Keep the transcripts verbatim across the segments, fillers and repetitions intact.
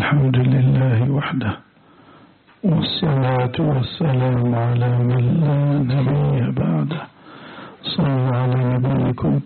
الحمد لله وحده، والصلاة والسلام على من لا نبي بعده. صلوا على نبيكم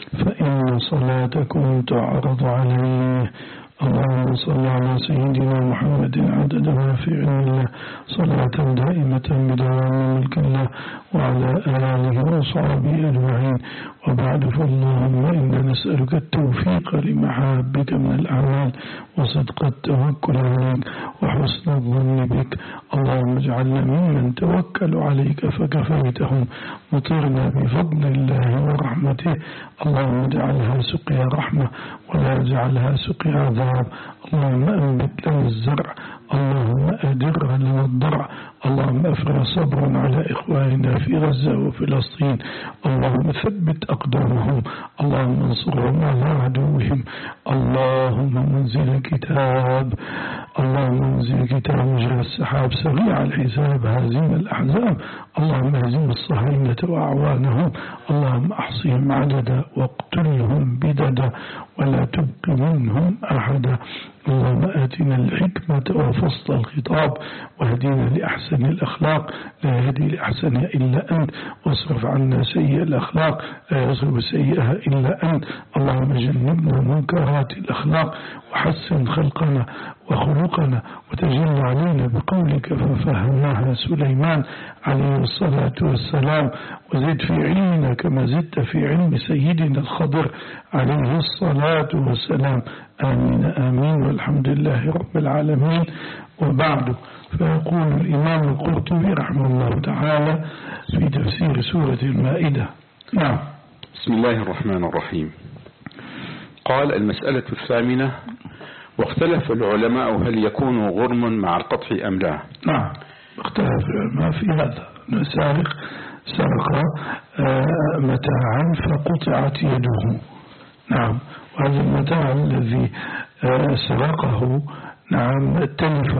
فإن صلاتكم تعرض عليه. اللهم صل على سيدنا محمد عدد ما في علم الله صلاة دائمة بدوام ملك الله وعلى آله وصحبه أجمعين. وبعد، فاللهم إنا نسألك التوفيق لمحابك من الأعمال وصدق التوكل عليك وحسن الظن بك. اللهم اجعلنا ممن توكلوا عليك فكفيتهم. مطرنا بفضل الله ورحمته. اللهم اجعلها سقيا رحمة ولا اجعلها سقيا عذاب. اللهم أنبت لنا الزرع، اللهم أدر لنا الضرع. اللهم أفرغ صبرا على إخواننا في غزة وفلسطين. اللهم ثبت أقدامهم، اللهم انصرهم على عدوهم. اللهم منزل الكتاب، اللهم منزل الكتاب مجرى السحاب سريع الحساب هازم الأحزاب. اللهم اهزم الصهاينة وأعوانهم. اللهم أحصهم عددا واقتلهم بددا ولا تبق منهم أحدا. اللهم آتنا الحكمة وفصل الخطاب واهدنا لأحسن الأخلاق، لا يهدي لأحسنها إلا أنت. واصرف عنا سيئ الأخلاق، لا يصرف سيئها إلا أنت. اللهم جنبنا منكرات الأخلاق وحسن خلقنا وخلقنا وتجل علينا بقولك ففهمناها سليمان عليه الصلاة والسلام. وزد في علمنا كما زدت في علم سيدنا الخضر عليه الصلاة والسلام. آمين آمين والحمد لله رب العالمين. وبعد، فيقول الإمام القرطبي رحمه الله تعالى في تفسير سورة المائدة. نعم. بسم الله الرحمن الرحيم. قال: المسألة الثامنة: واختلف العلماء هل يكون غرم مع القطع أم لا؟ نعم، اختلف العلماء في هذا. سارق سرق متاعا فقطعت يده. نعم، وهذا المتاع الذي سرقه نعم تلف،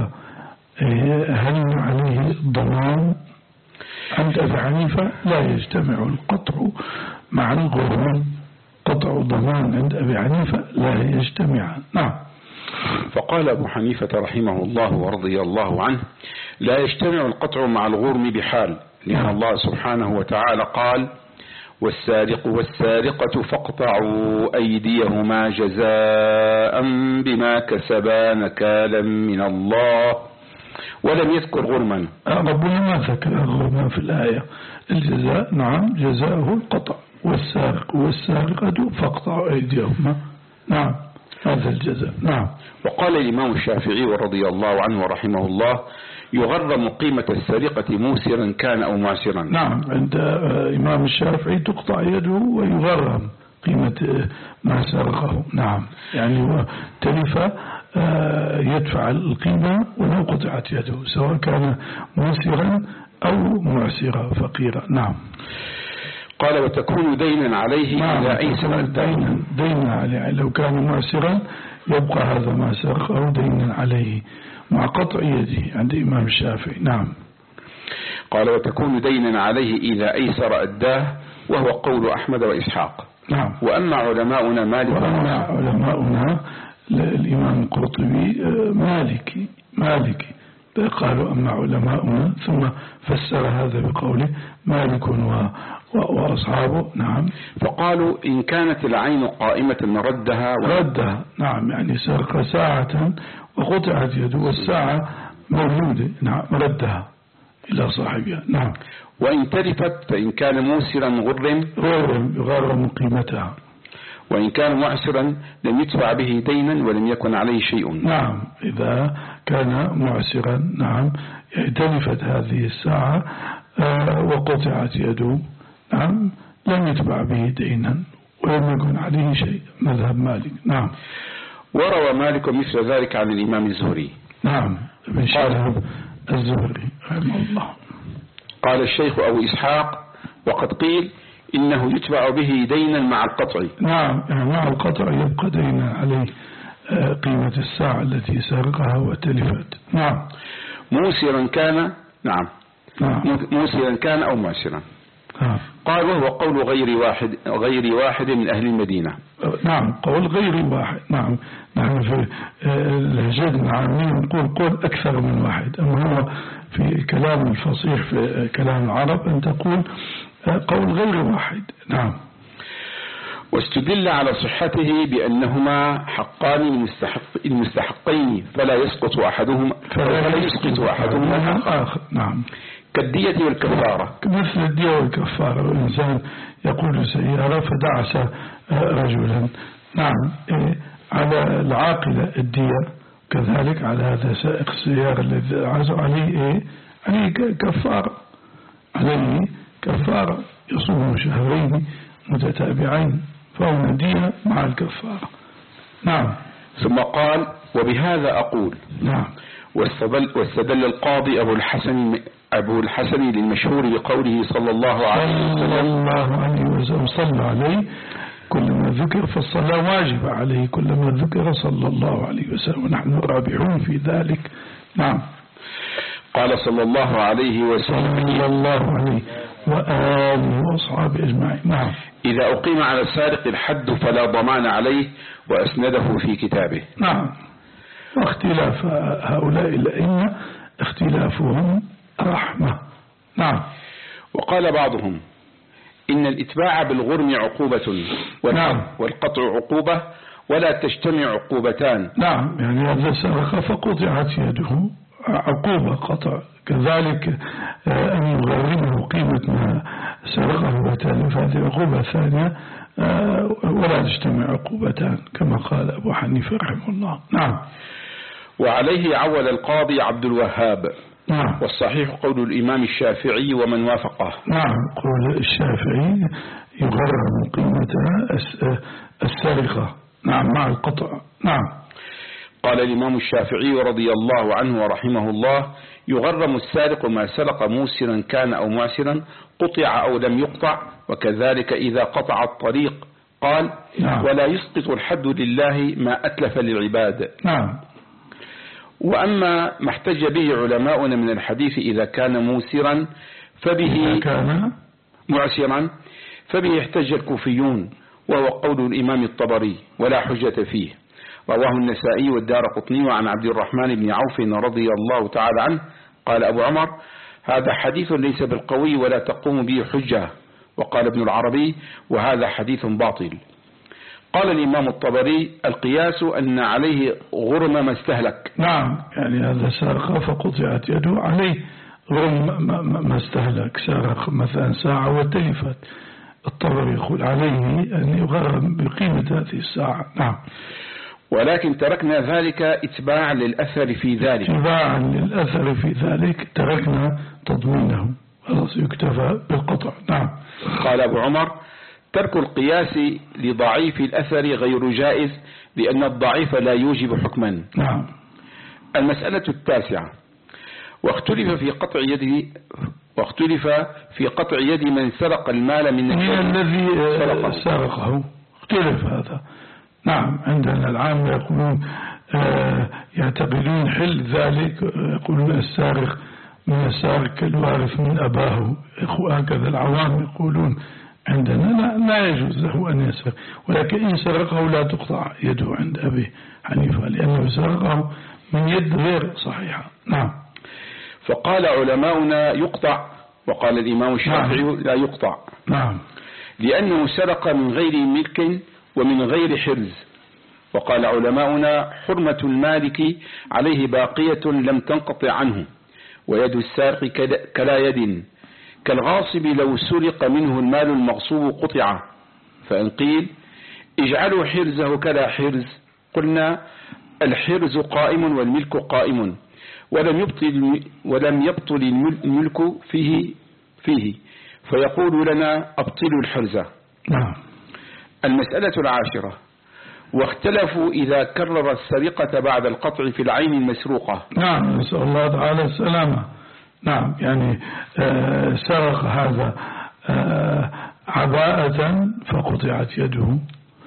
هل عليه ضمان؟ عند أبي حنيفة لا يجتمع القطع مع الغرم. قطع ضمان عند أبي حنيفة لا يجتمع. نعم. فقال أبو حنيفة رحمه الله ورضي الله عنه: لا يجتمع القطع مع الغرم بحال، لأن الله سبحانه وتعالى قال: والسارق والسارقة فاقطعوا أيديهما جزاء بما كسبا نكالا من الله، ولم يذكر غرما. ربنا ما ذكر غرما في الآية. الجزاء نعم جزاؤه القطع، والسارق والسارقة فاقطعوا أيديهما. نعم، هذا الجزاء. نعم. وقال الإمام الشافعي رضي الله عنه ورحمه الله: يغرم قيمة السرقة موسرا كان أو معسرا. نعم، عند إمام الشافعي تقطع يده ويغرم قيمة ما سرقه. نعم، يعني تلف يدفع القيمة ولو قطعت يده، سواء كان موسرا أو معسرا فقيرا. نعم. قال: وتكون دينا عليه. نعم، إلى أي سنة دينا, دينا عليه. لو كان معسرا يبقى هذا ما سرقه دينا عليه مع قطع يده عند إمام الشافعي. نعم. قال: وتكون دينا عليه إذا أيسر أداه، وهو قول أحمد وإسحاق. نعم. وأما علماؤنا مالك وأما علماؤنا الإمام القرطبي مالكي مالكي قالوا أما علماؤنا، ثم فسر هذا بقوله مالك وأصحابه. نعم. فقالوا إن كانت العين قائمة ردها ردها. نعم، يعني سرق ساعة وقطعت يده والساعة موجودة. نعم، ردها إلى صاحبها. نعم. وإن تلفت فإن كان موسرا غرم غرم يغرم قيمتها، وإن كان معسرا لم يدفع به دينا ولم يكن عليه شيء. نعم، إذا كان معسرا نعم تلفت هذه الساعة وقطعت يده، نعم، لم يدفع به دينا ولم يكن عليه شيء. مذهب مالك. نعم. وروى مالك مثل ذلك عن الإمام الزهري. نعم، ابن شهاب الزهري رحمه الله. قال الشيخ أبو إسحاق: وقد قيل إنه يتبع به دينا مع القطع. نعم، يعني مع القطع يبقى دينا عليه قيمة الساعة التي سرقها وتلفت. نعم. موسرا كان. نعم. نعم. موسرا كان أو معسرا. آه. قال وهو قول غير واحد غير واحد من أهل المدينة. نعم قول غير واحد. نعم نحن في اللهجات العامية نقول قول أكثر من واحد، أما هو في كلام الفصيح في كلام العرب أن تقول قول غير واحد. نعم. واستدل على صحته بأنهما حقان المستحق المستحقين فلا يسقط أحدهما فلا يسقط أحدهما الآخر. نعم. كالدية والكفارة، مثل الدية والكفارة. الإنسان يقول سيارة فدعس رجلا، نعم على العاقلة الدية، كذلك على هذا سائق السيارة الذي دعس عليه إيه؟ عليه كفارة، عليه كفارة يصوم شهرين متتابعين، فهو دية مع الكفارة. نعم. ثم قال وبهذا أقول. نعم. واستدل, واستدل القاضي أبو الحسن أبو الحسن للمشهور بقوله صلى الله عليه وسلم صلى الله عليه وسلم صلى عليه كلما ذكر فالصلاة واجبة عليه كلما ذكر صلى الله عليه وسلم، ونحن رابحون في ذلك. نعم. قال صلى الله عليه وسلم صلى الله عليه وآله وأصحابه أجمعين. نعم. إذا أقيم على السارق الحد فلا ضمان عليه، وأسنده في كتابه. نعم. واختلاف هؤلاء الأئمة اختلافهم رحمة. نعم. وقال بعضهم إن الإتباع بالغرم عقوبة نعم. والقطع عقوبة ولا تجتمع عقوبتان. نعم، يعني هذا سرق فقطعت يده عقوبة قطع، كذلك أن يغرمه قيمة ما سرقه وتالف هذه عقوبة ثانية، ولا تجتمع عقوبتان كما قال أبو حنيفة رحمه الله. نعم. وعليه عول القاضي عبد الوهاب. نعم. والصحيح قول الإمام الشافعي ومن وافقه. نعم، قول الشافعي يغرم قيمة السرقة. نعم، مع القطع. نعم. قال الإمام الشافعي رضي الله عنه ورحمه الله يغرم السارق ما سرق موسرا كان أو معسرا قطع أو لم يقطع، وكذلك إذا قطع الطريق. قال نعم. ولا يسقط الحد لله ما أتلف للعباد. نعم. وأما ما احتج به علماؤنا من الحديث إذا كان موسرا فبه كان معسرا فبه احتج الكوفيون، وهو قول الإمام الطبري ولا حجة فيه. رواه النسائي والدارقطني عن عبد الرحمن بن عوف رضي الله تعالى عنه قال أبو عمر هذا حديث ليس بالقوي ولا تقوم به حجة. وقال ابن العربي وهذا حديث باطل. قال الإمام الطبري القياس أن عليه غرم ما استهلك. نعم، يعني هذا سرق فقطعت يده عليه غرم ما استهلك، سرق مثلا ساعة وتلفت، الطبري يقول عليه أن يغرم بقيمة هذه الساعة. نعم. ولكن تركنا ذلك اتباعا للأثر في ذلك اتباعا للأثر في ذلك تركنا تضمينه، خلاص يكتفى بالقطع. نعم. قال أبو عمر ترك القياس لضعيف الأثر غير جائز لأن الضعيف لا يوجب حكما. نعم. المسألة التاسعة واختلف في قطع يده واختلف في قطع يد من سرق المال من الذي سرقه، اختلف هذا. نعم، عندنا العام يقولون آه يعتقدون حل ذلك، يقولون السارق من السارق كالوارث من أباه، هكذا العوام يقولون عندنا لا, لا يجوز له أن يسرق، ولكن إن سرقه لا تقطع يده عند أبي حنيفة لأنه سرقه من يد غير صحيحة. نعم. فقال علماؤنا يقطع، وقال الإمام الشافعي نعم. لا يقطع. نعم. لأنه سرق من غير ملك ومن غير حرز. وقال علماؤنا حرمة المالك عليه باقية لم تنقطع عنه، ويد السارق كلا يد، كالغاصب لو سرق منه المال المغصوب قطع. فإن قيل اجعلوا حرزه كلا حرز قلنا الحرز قائم والملك قائم، ولم يبطل ولم يبطل الملك فيه فيه فيقول لنا أبطلوا الحرز. نعم. المسألة العاشرة واختلفوا إذا كرر السرقة بعد القطع في العين المسروقة. نعم، نسأل الله تعالى السلامة. نعم، يعني آه سرق هذا آه عباءة فقطعت يده،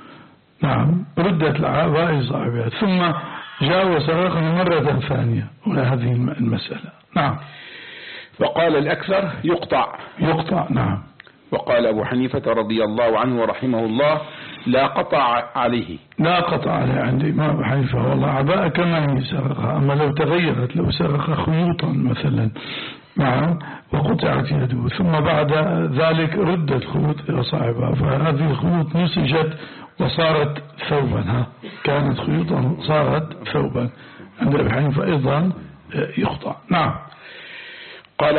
نعم، ردت العباءة صاحبها، ثم جاء وسرقها مرة ثانية، ولا هذه المسألة. نعم. فقال الأكثر يقطع. يقطع. نعم. وقال أبو حنيفة رضي الله عنه ورحمه الله لا قطع عليه. لا قطع عليه عند الإمام أبو حنيفة والله عباءة كمان يسرقها، أما لو تغيرت، لو سرق خيوطا مثلا معه وقطعت يده ثم بعد ذلك ردت الخيوط إلى صاحبها، فهذه الخيوط نسجت وصارت ثوبا، ها كانت خيوطا صارت ثوبا، عند أبي حنيفة أيضا يقطع. نعم. قال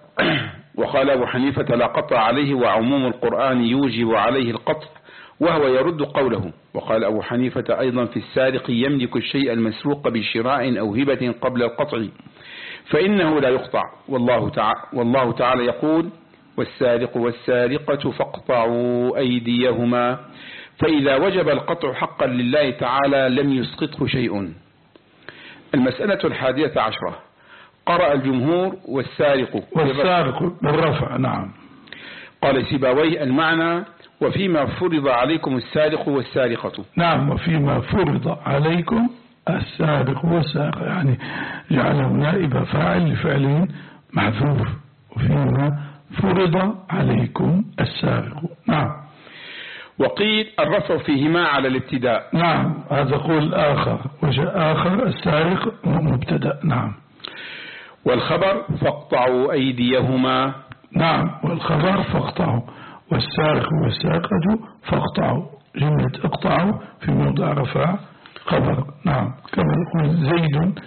وقال أبو حنيفة لا قطع عليه، وعموم القرآن يوجب عليه القطع وهو يرد قوله. وقال أبو حنيفة أيضا في السارق يملك الشيء المسروق بشراء أو هبة قبل القطع فإنه لا يقطع، والله تعالى, والله تعالى يقول والسارق والسارقة فاقطعوا أيديهما، فإذا وجب القطع حقا لله تعالى لم يسقطه شيء. المسألة الحادية عشرة. قرأ الجمهور والسارق والسارق بالرفع. نعم. قال سيبويه المعنى وفيما فرض عليكم السارق والسارقة. نعم، وفيما فرض عليكم السارق والسارقة، يعني جعله نائب فاعل لفعل محذوف، وفيما فرض عليكم السارق. نعم. وقيل الرفع فيهما على الابتداء. نعم، هذا قول آخر، وجاء آخر السارق مبتدأ. نعم. والخبر فاقطعوا أيديهما. نعم، والخبر فاقطعوا، والسارق والسارقة فاقطعوا، جملة اقطعوا في موضع رفع خبر. نعم، كما يقول زيد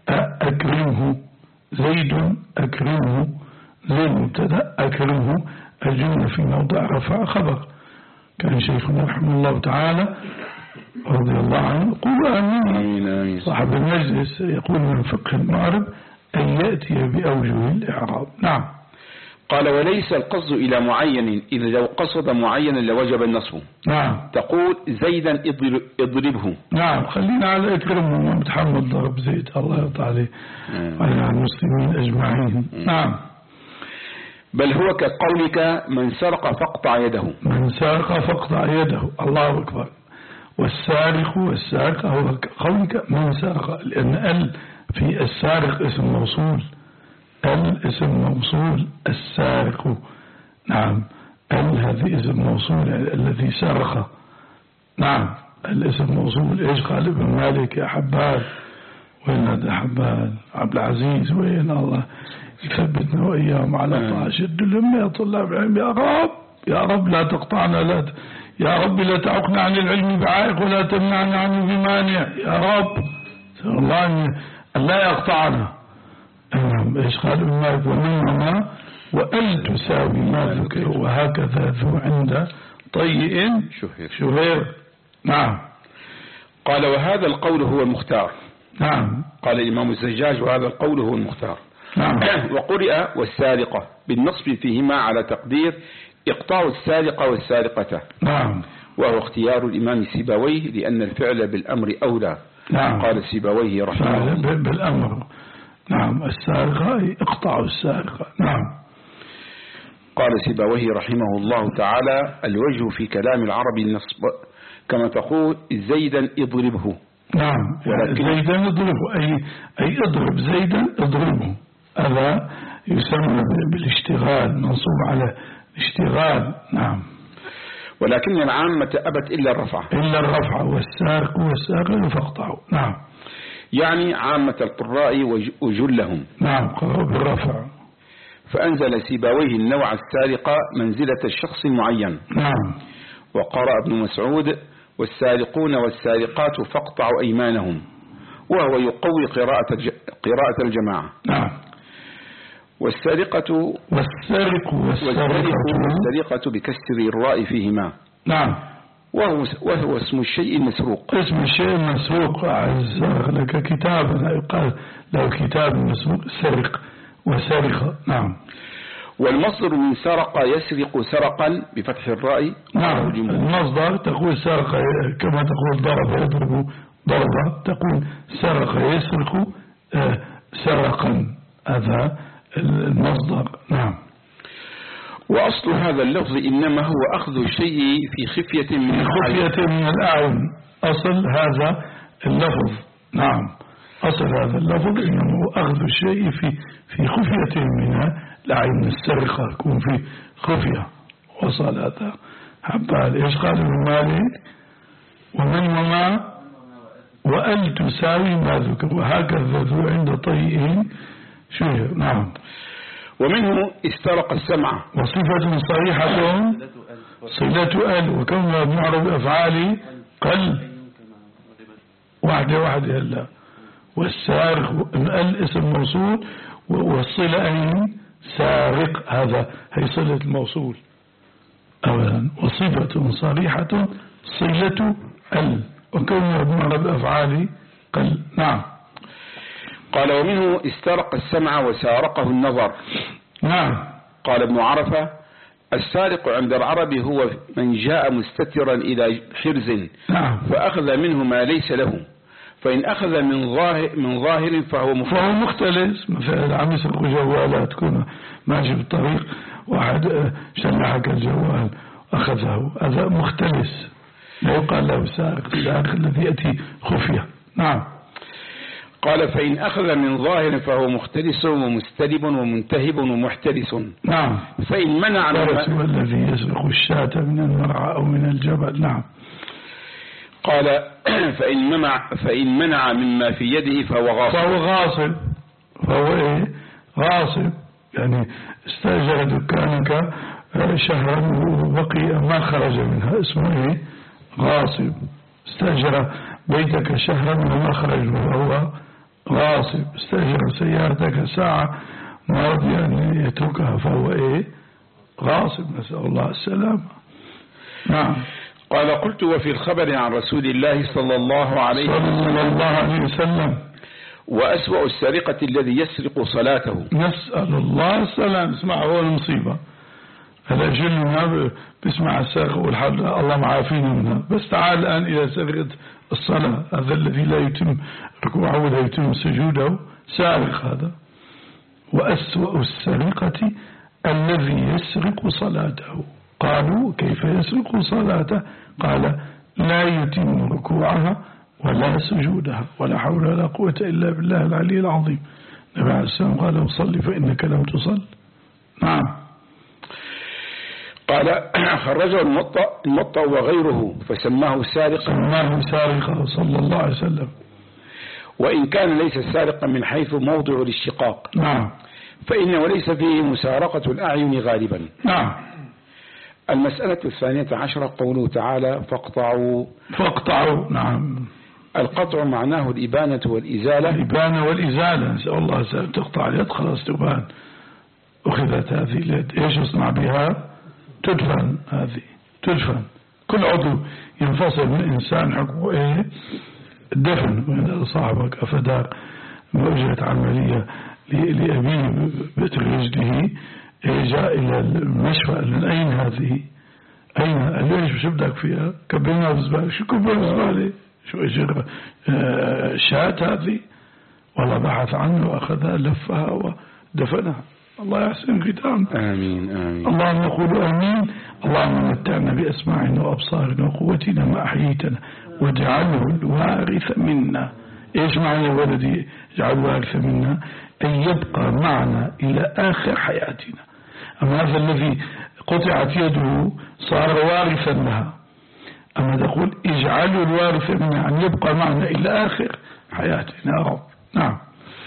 أكرمه، زيد أكرمه، زيد مبتدأ أكرمه، الجملة في موضع رفع خبر. كان شيخنا رحمه الله تعالى رضي الله عنه يقول آمين، صاحب المجلس يقول من فقه المعرب أن يأتي بأوجه الإعراب. نعم. قال وليس القصد إلى معين، إذا لو قصد معينا لوجب النصب. نعم. تقول زيدا اضربه. نعم، خلينا على إكرمه ومتحمل ضرب زيد، الله يرضى عليه وعلى المسلمين أجمعين. نعم. بل هو كقولك من سرق فاقطع يده. من سرق فاقطع يده، الله أكبر. والسارق والسارق هو كقولك من سرق، لأن ال في السارق اسم موصول، الاسم موصول السارق. نعم، ال هذه اسم موصول الذي سرق. نعم، الاسم موصول. ايش قال ابن مالك يا حبال؟ وين هذا حبال؟ عبد العزيز وين؟ الله يثبتنا وإياهم على طاعة. شد الهمة يا طلاب العلم، يا رب يا رب لا تقطعنا، لا ت... يا رب لا تعقنا عن العلم بعائق ولا تمنعنا عنه بمانع، يا رب الله أن لا يقطعنا. نعم. ايش قال ابن مالك؟ ومنهما وأل تساوي ما ذكر وهكذا ذو عند طيء شهير. نعم. قال وهذا القول هو المختار. نعم. قال الإمام الزجاج وهذا القول هو المختار. نعم. وقرئ والسارقة بالنصب فيهما على تقدير إقطاع السارقة والسارقة. نعم. وهو اختيار الإمام سيبويه لأن الفعل بالأمر أولى. نعم. قال سيبويه رحمه الله بالأمر. نعم، السارقة اقطعوا السارقة. نعم. قال سيبويه رحمه الله تعالى الوجه في كلام العرب النصب، كما تقول زيدا اضربه. نعم، زيدا اضربه، أي, أي اضرب زيدا اضربه، هذا يسمى بالاشتغال، منصوب على اشتغال. نعم. ولكن العامة أبت إلا الرفع، إلا الرفع، والسارق والسارق فاقطعوا. نعم، يعني عامة القراء وجلهم. نعم، قرأوا بالرفع. فأنزل سيبويه النوع السارق منزلة الشخص المعين. نعم. وقرأ ابن مسعود والسارقون والسارقات فاقطعوا أيمانهم، وهو يقوي قراءة قراءة الجماعة. نعم. والسارقة والسارق والسارقة بكسر الراء فيهما. نعم. وهو, وهو اسم الشيء المسروق. اسم الشيء المسروق. أعز لك كتاب يقال له كتاب مسروق، سرق وسرقة. نعم. والمصدر من سرق يسرق سرقا بفتح الراء. نعم، المصدر تقول سرق كما تقول ضرب يضرب ضربا، تقول سرق يسرق سرقا، هذا المصدر. نعم. وأصل هذا اللفظ إنما هو أخذ الشيء في خفية من خفية من الأعين، أصل هذا اللفظ. نعم، أصل هذا اللفظ إنما هو أخذ الشيء في في خفية من الأعين، السرقة يكون في خفية، وصلاته. حبال إيش قال ابن مالك؟ ومن وما وأل تساوي ما ذكر، وهكذا ذو عند طيئين شو. نعم. ومنه استرق السمع، وصفة صريحة صلة أل، وكونها معرب أفعالي قل واحدة واحدة هلا. والسارق ال اسم موصول، والصلة أين؟ سارق، هذا هي صلة الموصول أولا. وصفة صريحة صلة ال، وكونها معرب أفعالي قل. نعم. قال ومنه استرق السمع وسارقه النظر. نعم. قال ابن عرفة السارق عند العرب هو من جاء مستترا إلى حرز نعم. فأخذ منه ما ليس له، فإن أخذ من ظاهر, من ظاهر فهو مختلس. فهو مختلس. مثلا عم يسرقوا جوالات، تكون ماشي بالطريق واحد شلحك الجوال أخذه، هذا مختلس، لا يقال له سارق. السارق الذي يأتي خفية. نعم. قال فإن أخذ من ظاهر فهو مختلس ومستلب ومنتهب ومحتلس. نعم. فإن منع هو الذي يسرق الشاة من المرعى أو من الجبل. نعم. قال فإن منع, فإن منع مما في يده فهو غاصب. فهو غاصب. فهو إيه؟ غاصب، يعني استأجر دكانك شهرا وبقي ما خرج منها، اسمه إيه؟ غاصب. استأجر بيتك شهرا وما خرج منه، فهو غاصب. استأجر سيارتك ساعة ما رضي أن يتركها، فهو إيه؟ غاصب. نسأل الله السلامة. نعم. قال قلت وفي الخبر عن رسول الله صلى الله عليه وسلم, وسلم وأسوأ السرقة الذي يسرق صلاته. نسأل الله السلام. اسمع، هو المصيبة هذا جلنا بسمع السرقة والحمد الله معافينا منها، بس تعال الآن إلى سرقة الصلاة. هذا الذي لا يتم ركوعه ولا يتم سجوده سارق هذا. وأسوأ السرقة الذي يسرق صلاته. قالوا كيف يسرق صلاته؟ قال لا يتم ركوعها ولا سجودها، ولا حول ولا قوة إلا بالله العلي العظيم. النبي عليه السلام قال صلي فإنك لم تصل. نعم. قال خرجه المطأ, المطأ وغيره فسماه سارقا، سماه سارقا صلى الله عليه وسلم، وإن كان ليس سارقا من حيث موضع الاشتقاق. نعم. فإنه ليس فيه مسارقة الأعين غالبا. نعم. المسألة الثانية عشرة قوله تعالى فاقطعوا. فاقطعوا. نعم. القطع معناه الإبانة والإزالة. الإبانة والإزالة. نسأل الله سأل تقطع اليد خلاص تبان. أخذت هذه اليد، إيش يصنع بها؟ تدفن. هذه تدفن. كل عضو ينفصل من الإنسان حقه إيه؟ الدفن. من صاحبك أفدار ما أجرت عملية لأبيه بتر رجله، جاء إلى المشفى. من أين هذه؟ أين؟ ليش شو بدك فيها؟ كبرنا بزبالة. شو كبرنا بزبالة؟ شو أجر شاة هذه؟ والله بحث عنه وأخذها لفها ودفنها. الله يحسن ختام. آمين آمين. اللهم نقول آمين. اللهم متعنا بأسماعنا وأبصارنا وقوتنا ما أحييتنا واجعله الوارث منا. إيش معنى ولدي اجعل الوارث منا؟ أن يبقى معنا إلى آخر حياتنا. أما هذا الذي قطعت يده صار وارثا لها. أما تقول اجعلوا الوارث منا أن يبقى معنا إلى آخر حياتنا يا رب. نعم.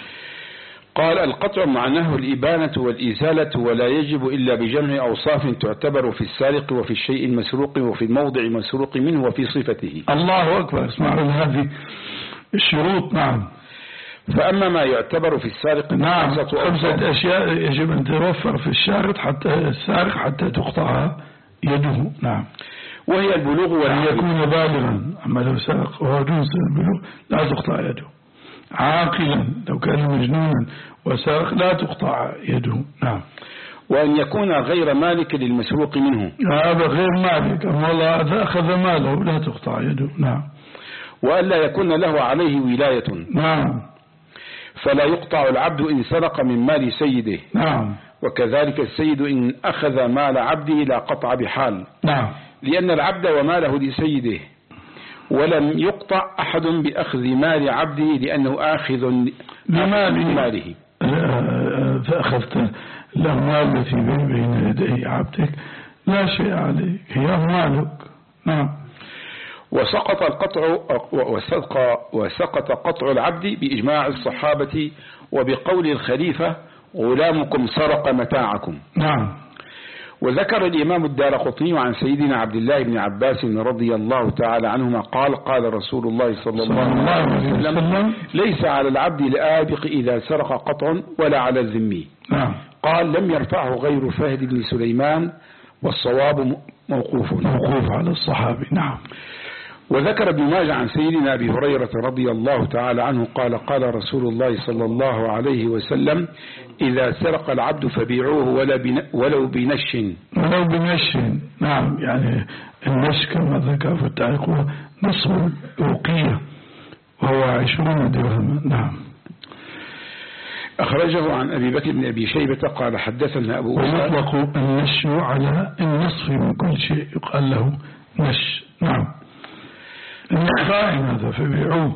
قال القطع معناه الإبانة والإزالة، ولا يجب إلا بجمع أوصاف تعتبر في السارق وفي الشيء المسروق وفي الموضع المسروق منه وفي صفته. الله أكبر. اسمعوا هذه الشروط. نعم. فأما ما يعتبر في السارق نعم خمسة أشياء يجب أن توفر في الشارق حتى السارق حتى تقطع يده. نعم. وهي البلوغ وأن يكون بالغا. أما لو سرق وهو دون سن البلوغ لا تقطع يده. عاقلا لو كان مجنونا وسرق لا تقطع يده. نعم. وأن يكون غير مالك للمسروق منه. هذا غير مالك، أما الله إذا أخذ ماله لا تقطع يده. نعم. وألا يكون له عليه ولاية. نعم. فلا يقطع العبد إن سرق من مال سيده. نعم. وكذلك السيد إن أخذ مال عبده لا قطع بحال. نعم. لأن العبد وماله لسيده، ولم يقطع أحد بأخذ مال عبده لأنه آخذ لا شيء عليك، هي أموالك. نعم. وسقط القطع وسقط, وسقط قطع العبد بإجماع الصحابة وبقول الخليفة غلامكم سرق متاعكم. نعم. وذكر الإمام الدارقطني عن سيدنا عبد الله بن عباس رضي الله تعالى عنهما قال قال رسول الله صلى الله عليه وسلم ليس على العبد الآبق إذا سرق قطع ولا على الذمي. نعم. قال لم يرفعه غير فهد بن سليمان والصواب موقوف موقوف على الصحابي. نعم. وذكر ابن ماجه عن سيدنا أبي هريرة رضي الله تعالى عنه قال قال رسول الله صلى الله عليه وسلم إذا سرق العبد فبيعوه ولو بنش ولو بنش. نعم. يعني النش كما ذكر في التعليق هو نصف أوقية وهو عشرون درهما. نعم. أخرجه عن أبي بكر بن أبي شيبة قال حدثنا أبو ويطلق النش على النصف من كل شيء يقال له نش. نعم. الخائن هذا فبيعوه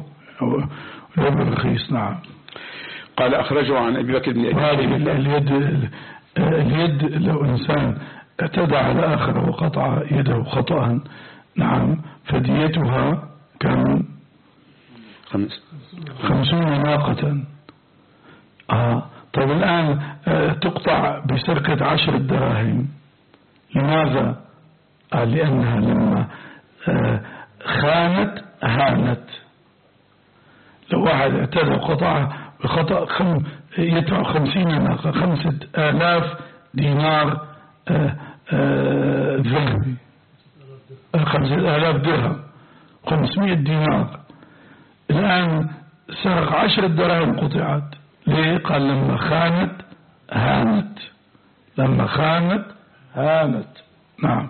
رخيص. نعم. قال أخرجه عن أبي بكر بن أبي شيبة. اليد اليد لو إنسان اعتدى على آخر وقطع يده خطأ نعم فديتها كم خمس خمسون ناقة. آه. طيب الآن آه تقطع بسرقة عشر دراهم. لماذا؟ آه لأنها لما آه خانت هانت. لو واحد اعتدى وقطعها بخطأ خم يدفع خمسين ناقة خمسة آلاف دينار آه آه ذهبي خمسة آلاف درهم خمسمائة دينار. الآن سرق عشر دراهم قطعت. ليه؟ قال لما خانت هانت. لما خانت هانت. نعم.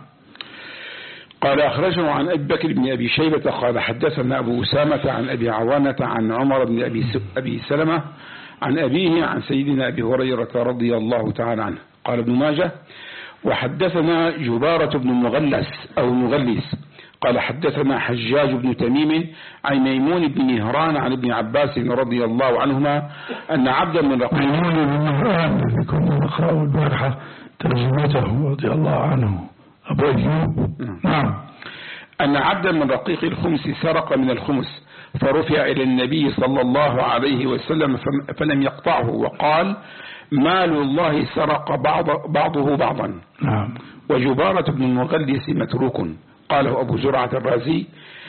قال أخرجه عن أبي بكر بن أبي شيبة قال حدثنا أبو أسامة عن أبي عوانة عن عمر بن أبي, أبي سلمة عن أبيه عن سيدنا أبي هريرة رضي الله تعالى عنه قال ابن ماجه وحدثنا جبارة بن مغلس أو مغلس قال حدثنا حجاج بن تميم عن ميمون بن مهران عن ابن عباس رضي الله عنهما أن عبدا من رقيق ميمون بن مهران الذي كنا نقرأ البارحة ترجمته رضي الله عنه أبو أيوب. نعم. أن عبدا من رقيق الخمس سرق من الخمس فرفع إلى النبي صلى الله عليه وسلم فلم يقطعه وقال مال الله سرق بعض بعضه بعضا. نعم. وجبارة بن المغلس متروك قاله أبو زرعة الرازي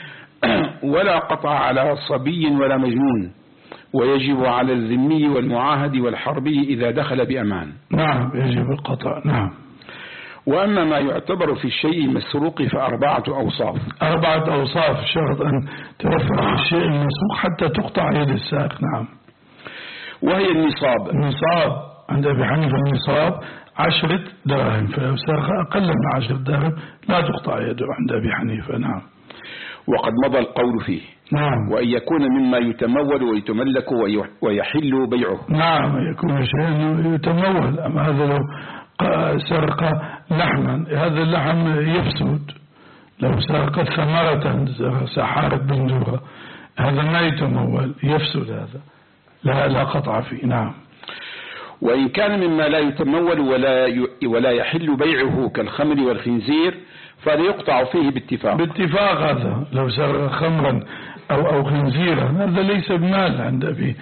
ولا قطع على صبي ولا مجنون ويجب على الذمي والمعاهد والحربي إذا دخل بأمان. نعم يجب القطع. نعم. وأما ما يعتبر في الشيء المسروق فأربعة أوصاف. أربعة أوصاف شرط أن توفر الشيء المسروق حتى تقطع يد السارق. نعم. وهي النصاب. النصاب عند أبي حنيفة النصاب عشرة دراهم فلو سرق أقل من عشرة دراهم لا تقطع يده عند أبي حنيفة. نعم. وقد مضى القول فيه. نعم. وأن يكون مما يتمول ويتملك ويحل بيعه. نعم يكون شيء يتمول. أما هذا لو سرق لحما هذا اللحم يفسد. لو سرقت ثمرة سحارة بندورة هذا ما يتمول يفسد. هذا لا لا قطع فيه. نعم. وإن كان مما لا يتمول ولا ولا يحل بيعه كالخمر والخنزير فلا يقطع فيه باتفاق. باتفاق. هذا لو سرق خمرا أو أو خنزيرا هذا ليس بمال عند في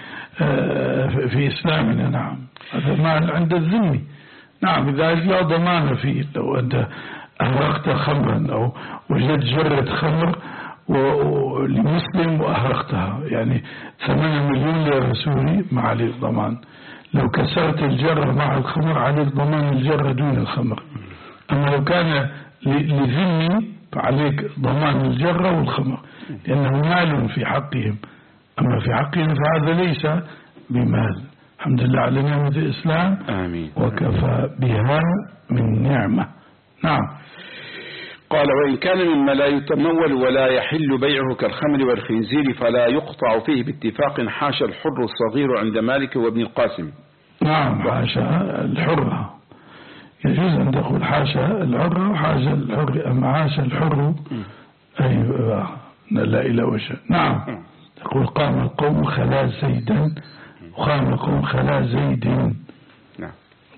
في إسلامنا. نعم. هذا مال عند الذمي. نعم. لذلك لا ضمان فيه. لو أنت أهرقت خمرا أو وجدت جرة خمر لمسلم وأهرقتها يعني ثمانية مليون ليرة سوري ما عليك ضمان. لو كسرت الجرة مع الخمر عليك ضمان الجرة دون الخمر. أما لو كان لذمي فعليك ضمان الجرة والخمر لأنه مال في حقهم. أما في حقهم فهذا ليس بمال. الحمد لله على نعمة الإسلام. آمين. وكفى بها من نعمة. نعم. قال وإن كان مما لا يتمول ولا يحل بيعه كالخمر والخنزير فلا يقطع فيه باتفاق حاشا الحر الصغير عند مالك وابن القاسم. نعم. حاشا الحرة يجوز أن تقول حاشا الحرة وحاشا الحر. أما حاشا الحر أيوة لا إله وشأ. نعم. تقول قام القوم خلا زيدا وقام القوم خلا زيد. نعم.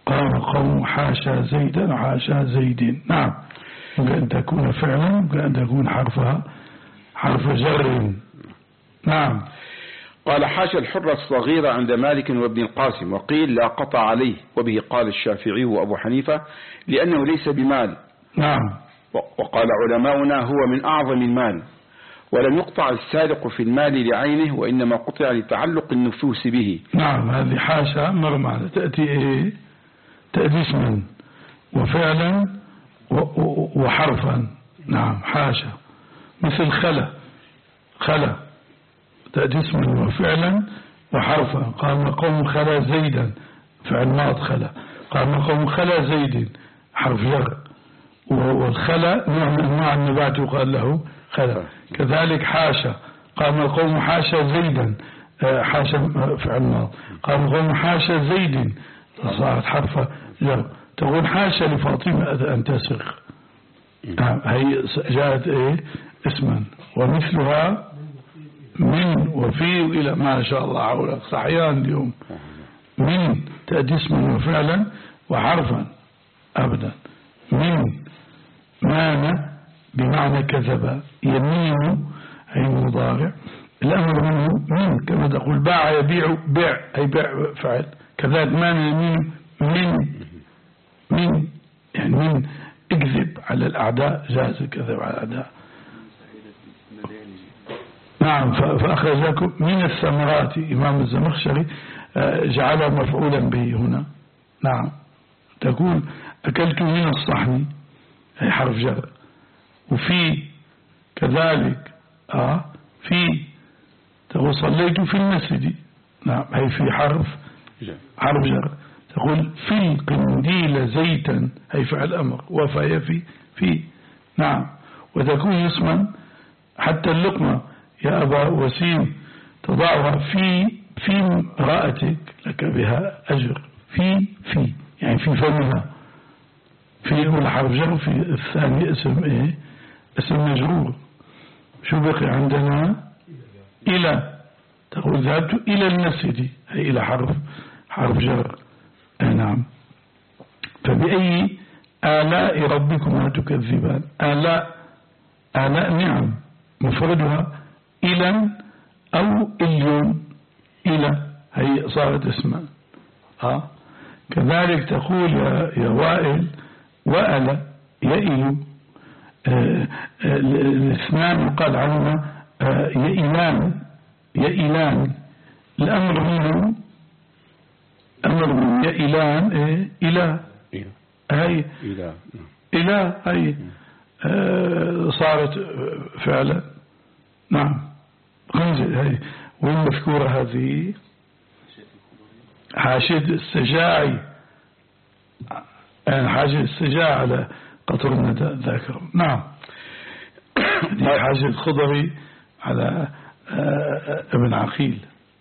قام قوم حاشا زيدا وحاشا زيد. نعم، يمكن أن تكون فعلا، يمكن أن تكون حرفها حرف جر. نعم. قال حاشا الحرة الصغيرة عند مالك وابن القاسم، وقيل لا قطع عليه، وبه قال الشافعي وأبو حنيفة لأنه ليس بمال. نعم. وقال علماؤنا هو من أعظم المال، ولم يقطع السارق في المال لعينه، وإنما قطع لتعلق النفوس به. نعم، هذه حاشا مرمى تأتي إيه؟ تأتي اسما وفعلا وحرفا. نعم، حاشا مثل خلا، خلا تأتي اسما وفعلا وحرفا. قام قوم خلا زيدا، فعل ماض خلا. قام قوم خلا زيد، حرف جر. والخلا نوع من انواع النبات يقال له خلا. كذلك حاشا، قام القوم حاشا زيدا، حاشا فعل ماض. قام القوم حاشا زيد، صارت حرف جر. تقول حاشا لفاطمة أن تسرق، هي جاءت إيه اسما. ومثلها من وفي إلى ما شاء الله عولك صحيان اليوم. من تأتي اسما وفعلا وحرفا أبدا. من مان بمعنى كذب، يمين أي مضارع. الأمر منه من، كما تقول باع يبيع، بيع أي بيع فعل. كذلك مان يمين من، من يعني من اكذب على الأعداء، جاز الكذب على الأعداء. نعم. فأخرج لكم من الثمرات، إمام الزمخشري جعلها مفعولا به هنا. نعم. تقول أكلت من الصحن أي حرف جر. وفي كذلك آه في تقول صليت في المسجد، نعم هي في حرف حرف جر. تقول في القنديل زيتا أي فعل أمر. وفي في في نعم. وتكون اسما حتى اللقمة يا أبا وسيم تضعها في في امرأتك لك بها أجر. في في يعني في فمها. في أول حرف جر، في الثاني اسم إيه؟ اسم مجرور. شو بقي عندنا؟ إلى. تقول ذهبت إلى المسجد أي إلى حرف حرف جر. نعم. فبأي آلاء ربكما تكذبان. آلاء، آلاء نعم مفردها إلى أو اليوم. إلى هي صارت اسما. ها كذلك تقول يا, يا وائل وأل يئل. الاثنان يقال عنهما يئلان، يئلان. الأمر منه أمر من يئلان إيه؟ إلى هي إلى هي صارت فعلا. نعم. خنزل هي. وين مذكورة هذه؟ حاشد السجاعي، حاشد السجاعي على قطر الندى ذاكر. نعم. حاشد الخضري على ابن عقيل.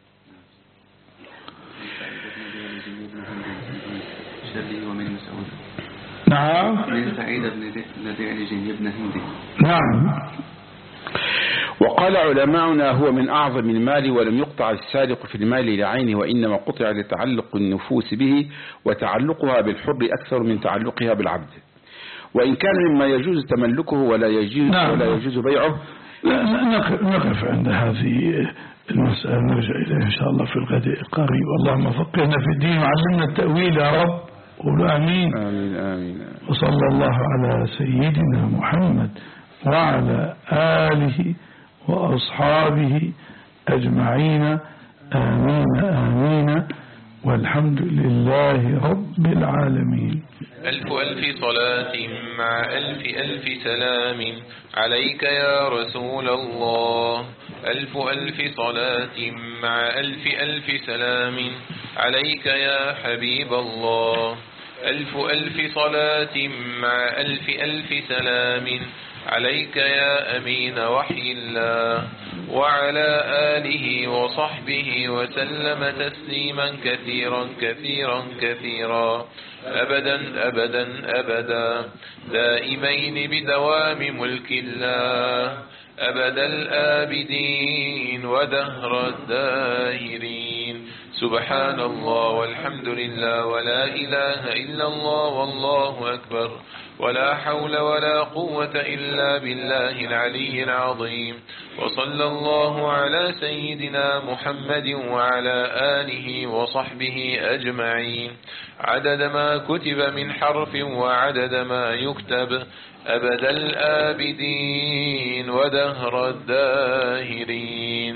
نعم. من سعيد بن دعلج بن هندي. نعم. وقال علماؤنا هو من أعظم المال، ولم يقطع السارق في المال لعينه، وإنما قطع لتعلق النفوس به، وتعلقها بالحر أكثر من تعلقها بالعبد، وإن كان مما يجوز تملكه ولا يجوز, نعم. ولا يجوز بيعه. لا نقف عند هذه المسألة، نرجع إليها إن شاء الله في الغد القريب. اللهم فقهنا في الدين وعلمنا التأويل يا رب. قولوا آمين. آمين آمين. وصلى الله على سيدنا محمد وعلى آله وأصحابه أجمعين. آمين آمين. والحمد لله رب العالمين. ألف ألف صلاة مع ألف ألف سلام عليك يا رسول الله. ألف ألف صلاة مع ألف ألف سلام عليك يا حبيب الله. ألف ألف صلاة مع ألف ألف سلام عليك يا أمين وحي الله، وعلى آله وصحبه وسلم تسليما كثيرا كثيرا كثيرا أبدا أبدا أبدا، دائمين بدوام ملك الله، أبد الآبدين ودهر الداهرين. سبحان الله والحمد لله ولا إله إلا الله والله أكبر ولا حول ولا قوة إلا بالله العلي العظيم. وصلى الله على سيدنا محمد وعلى آله وصحبه أجمعين عدد ما كتب من حرف وعدد ما يكتب أبد الآبدين ودهر الداهرين.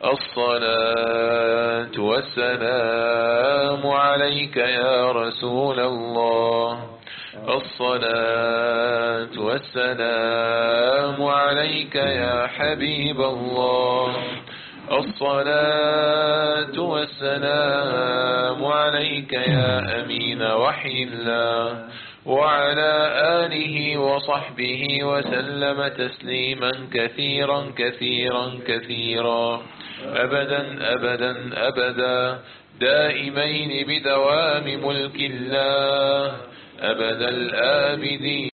الصلاة والسلام عليك يا رسول الله. الصلاة والسلام عليك يا حبيب الله. الصلاة والسلام عليك يا أمين وحي الله وعلى آله وصحبه وسلم تسليما كثيرا كثيرا كثيرا أبدا أبدا أبدا دائمين بدوام ملك الله أبد الآبدين.